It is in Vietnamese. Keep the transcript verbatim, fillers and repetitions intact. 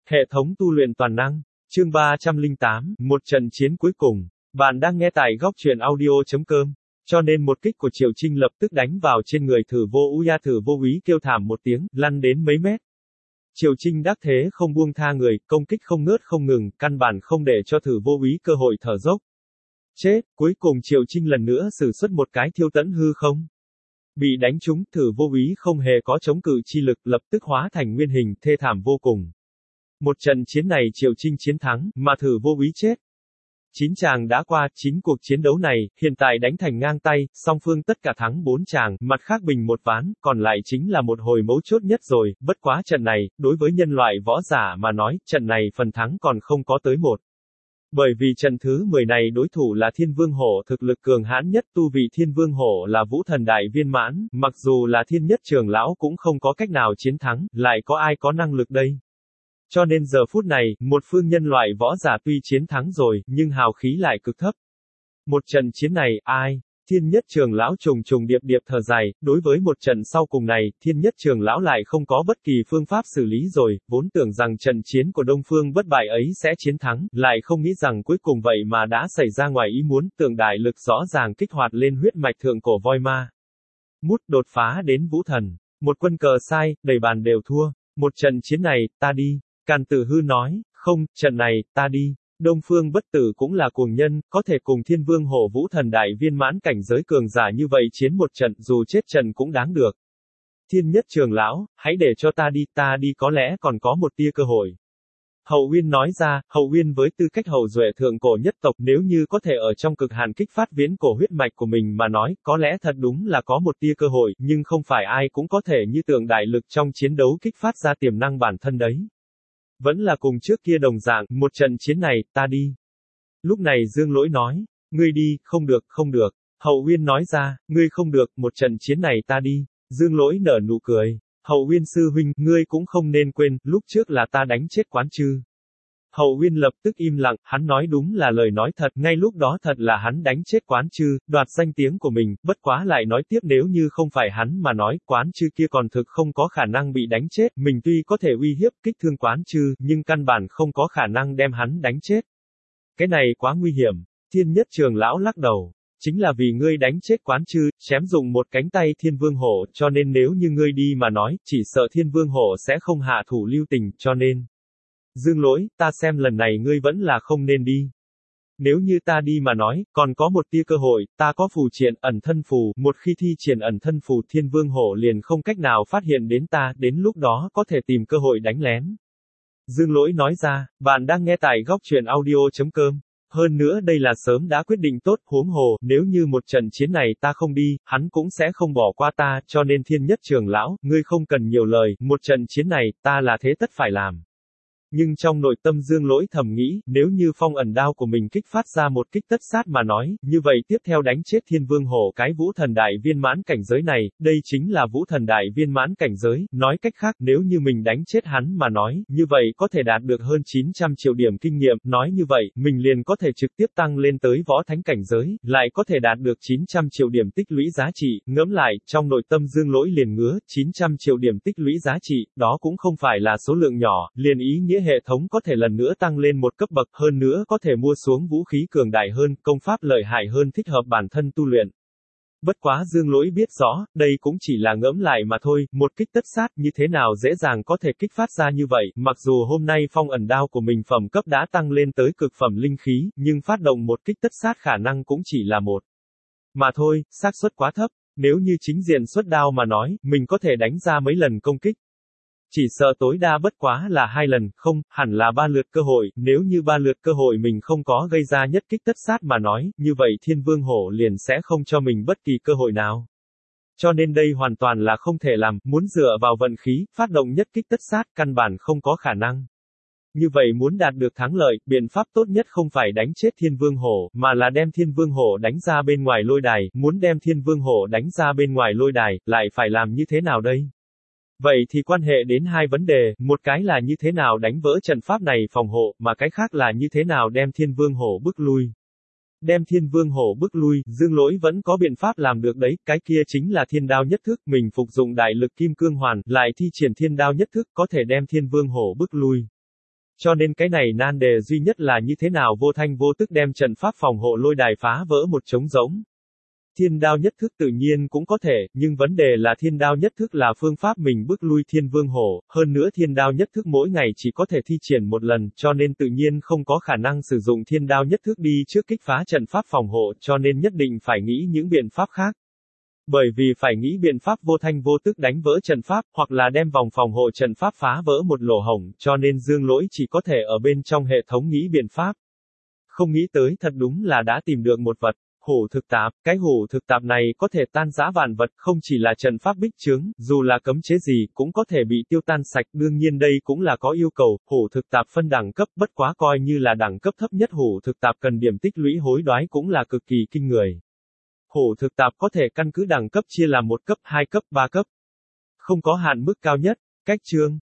Hệ thống tu luyện toàn năng, chương ba trăm lẻ tám, một trận chiến cuối cùng. Bạn đang nghe tại góc truyện audio.com. Cho nên một kích của Triệu Trinh lập tức đánh vào trên người Thử Vô Uya. Thử Vô Úy kêu thảm một tiếng, lăn đến mấy mét. Triệu Trinh đắc thế không buông tha người, công kích không ngớt không ngừng, căn bản không để cho Thử Vô Úy cơ hội thở dốc. Chết, cuối cùng Triệu Trinh lần nữa sử xuất một cái thiêu tẫn hư không. Bị đánh trúng, Thử Vô Úy không hề có chống cự chi lực, lập tức hóa thành nguyên hình, thê thảm vô cùng. Một trận chiến này Triệu Trinh chiến thắng, mà Thử Vô Úy chết. Chín chàng đã qua, chín cuộc chiến đấu này, hiện tại đánh thành ngang tay, song phương tất cả thắng bốn chàng, mặt khác bình một ván, còn lại chính là một hồi mấu chốt nhất rồi, bất quá trận này, đối với nhân loại võ giả mà nói, trận này phần thắng còn không có tới một. Bởi vì trận thứ mười này đối thủ là Thiên Vương Hổ, thực lực cường hãn nhất, tu vị Thiên Vương Hổ là Vũ Thần Đại Viên Mãn, mặc dù là Thiên Nhất Trường Lão cũng không có cách nào chiến thắng, lại có ai có năng lực đây. Cho nên giờ phút này, một phương nhân loại võ giả tuy chiến thắng rồi, nhưng hào khí lại cực thấp. Một trận chiến này, ai? Thiên Nhất Trường Lão trùng trùng điệp điệp thở dài, đối với một trận sau cùng này, Thiên Nhất Trường Lão lại không có bất kỳ phương pháp xử lý rồi, vốn tưởng rằng trận chiến của Đông Phương bất bại ấy sẽ chiến thắng, lại không nghĩ rằng cuối cùng vậy mà đã xảy ra ngoài ý muốn, tượng đại lực rõ ràng kích hoạt lên huyết mạch thượng cổ voi ma. Mút đột phá đến Vũ Thần, một quân cờ sai, đầy bàn đều thua, một trận chiến này, ta đi. Càn Tử Hư nói, không, trận này, ta đi. Đông Phương bất tử cũng là cuồng nhân, có thể cùng Thiên Vương Hổ Vũ Thần Đại Viên Mãn cảnh giới cường giả như vậy chiến một trận, dù chết trận cũng đáng được. Thiên Nhất Trường Lão, hãy để cho ta đi, ta đi có lẽ còn có một tia cơ hội. Hậu Uyên nói ra, Hậu Uyên với tư cách hậu duệ thượng cổ nhất tộc, nếu như có thể ở trong cực hạn kích phát viễn cổ huyết mạch của mình mà nói, có lẽ thật đúng là có một tia cơ hội, nhưng không phải ai cũng có thể như tượng đại lực trong chiến đấu kích phát ra tiềm năng bản thân đấy. Vẫn là cùng trước kia đồng dạng, một trận chiến này, ta đi. Lúc này Dương Lỗi nói, ngươi đi, không được, không được. Hậu Uyên nói ra, ngươi không được, một trận chiến này ta đi. Dương Lỗi nở nụ cười. Hậu Uyên sư huynh, ngươi cũng không nên quên, lúc trước là ta đánh chết Quán Chư. Hậu Uyên lập tức im lặng, hắn nói đúng là lời nói thật, ngay lúc đó thật là hắn đánh chết Quán Chư, đoạt danh tiếng của mình, bất quá lại nói tiếp nếu như không phải hắn mà nói, Quán Chư kia còn thực không có khả năng bị đánh chết, mình tuy có thể uy hiếp kích thương Quán Chư, nhưng căn bản không có khả năng đem hắn đánh chết. Cái này quá nguy hiểm. Thiên Nhất Trường Lão lắc đầu. Chính là vì ngươi đánh chết Quán Chư, chém dụng một cánh tay Thiên Vương Hổ, cho nên nếu như ngươi đi mà nói, chỉ sợ Thiên Vương Hổ sẽ không hạ thủ lưu tình, cho nên. Dương Lỗi, ta xem lần này ngươi vẫn là không nên đi. Nếu như ta đi mà nói, còn có một tia cơ hội, ta có phù triện, ẩn thân phù, một khi thi triển ẩn thân phù Thiên Vương Hổ liền không cách nào phát hiện đến ta, đến lúc đó có thể tìm cơ hội đánh lén. Dương Lỗi nói ra, bạn đang nghe tại góc truyện audio.com. Hơn nữa đây là sớm đã quyết định tốt, huống hồ, nếu như một trận chiến này ta không đi, hắn cũng sẽ không bỏ qua ta, cho nên Thiên Nhất Trường Lão, ngươi không cần nhiều lời, một trận chiến này, ta là thế tất phải làm. Nhưng trong nội tâm Dương Lỗi thầm nghĩ, nếu như phong ẩn đao của mình kích phát ra một kích tất sát mà nói, như vậy tiếp theo đánh chết Thiên Vương Hổ cái Vũ Thần Đại Viên Mãn cảnh giới này, đây chính là Vũ Thần Đại Viên Mãn cảnh giới, nói cách khác, nếu như mình đánh chết hắn mà nói, như vậy có thể đạt được hơn chín trăm triệu điểm kinh nghiệm, nói như vậy, mình liền có thể trực tiếp tăng lên tới võ thánh cảnh giới, lại có thể đạt được chín trăm triệu điểm tích lũy giá trị, ngẫm lại, trong nội tâm Dương Lỗi liền ngứa, chín trăm triệu điểm tích lũy giá trị, đó cũng không phải là số lượng nhỏ, liền ý nghĩa hệ thống có thể lần nữa tăng lên một cấp bậc, hơn nữa có thể mua xuống vũ khí cường đại hơn, công pháp lợi hại hơn thích hợp bản thân tu luyện. Bất quá Dương Lỗi biết rõ, đây cũng chỉ là ngẫm lại mà thôi, một kích tất sát như thế nào dễ dàng có thể kích phát ra như vậy, mặc dù hôm nay phong ẩn đao của mình phẩm cấp đã tăng lên tới cực phẩm linh khí, nhưng phát động một kích tất sát khả năng cũng chỉ là một. Mà thôi, xác suất quá thấp, nếu như chính diện xuất đao mà nói, mình có thể đánh ra mấy lần công kích. Chỉ sợ tối đa bất quá là hai lần, không, hẳn là ba lượt cơ hội, nếu như ba lượt cơ hội mình không có gây ra nhất kích tất sát mà nói, như vậy Thiên Vương Hổ liền sẽ không cho mình bất kỳ cơ hội nào. Cho nên đây hoàn toàn là không thể làm, muốn dựa vào vận khí, phát động nhất kích tất sát, căn bản không có khả năng. Như vậy muốn đạt được thắng lợi, biện pháp tốt nhất không phải đánh chết Thiên Vương Hổ, mà là đem Thiên Vương Hổ đánh ra bên ngoài lôi đài, muốn đem Thiên Vương Hổ đánh ra bên ngoài lôi đài, lại phải làm như thế nào đây? Vậy thì quan hệ đến hai vấn đề, một cái là như thế nào đánh vỡ trận pháp này phòng hộ, mà cái khác là như thế nào đem Thiên Vương Hổ bức lui. Đem Thiên Vương Hổ bức lui, Dương Lỗi vẫn có biện pháp làm được đấy, cái kia chính là Thiên Đao nhất thức, mình phục dụng đại lực kim cương hoàn, lại thi triển Thiên Đao nhất thức, có thể đem Thiên Vương Hổ bức lui. Cho nên cái này nan đề duy nhất là như thế nào vô thanh vô tức đem trận pháp phòng hộ lôi đài phá vỡ một trống rỗng. Thiên đao nhất thức tự nhiên cũng có thể, nhưng vấn đề là thiên đao nhất thức là phương pháp mình bức lui thiên vương hổ, hơn nữa thiên đao nhất thức mỗi ngày chỉ có thể thi triển một lần, cho nên tự nhiên không có khả năng sử dụng thiên đao nhất thức đi trước kích phá trận pháp phòng hộ, cho nên nhất định phải nghĩ những biện pháp khác. Bởi vì phải nghĩ biện pháp vô thanh vô tức đánh vỡ trận pháp, hoặc là đem vòng phòng hộ trận pháp phá vỡ một lỗ hổng, cho nên Dương Lỗi chỉ có thể ở bên trong hệ thống nghĩ biện pháp. Không nghĩ tới thật đúng là đã tìm được một vật. Hổ thực tạp, cái hổ thực tạp này có thể tan rã vạn vật, không chỉ là trận pháp bích chướng, dù là cấm chế gì, cũng có thể bị tiêu tan sạch, đương nhiên đây cũng là có yêu cầu, hổ thực tạp phân đẳng cấp, bất quá coi như là đẳng cấp thấp nhất hổ thực tạp cần điểm tích lũy hối đoái cũng là cực kỳ kinh người. Hổ thực tạp có thể căn cứ đẳng cấp chia làm một cấp, hai cấp, ba cấp. Không có hạn mức cao nhất. Cách chương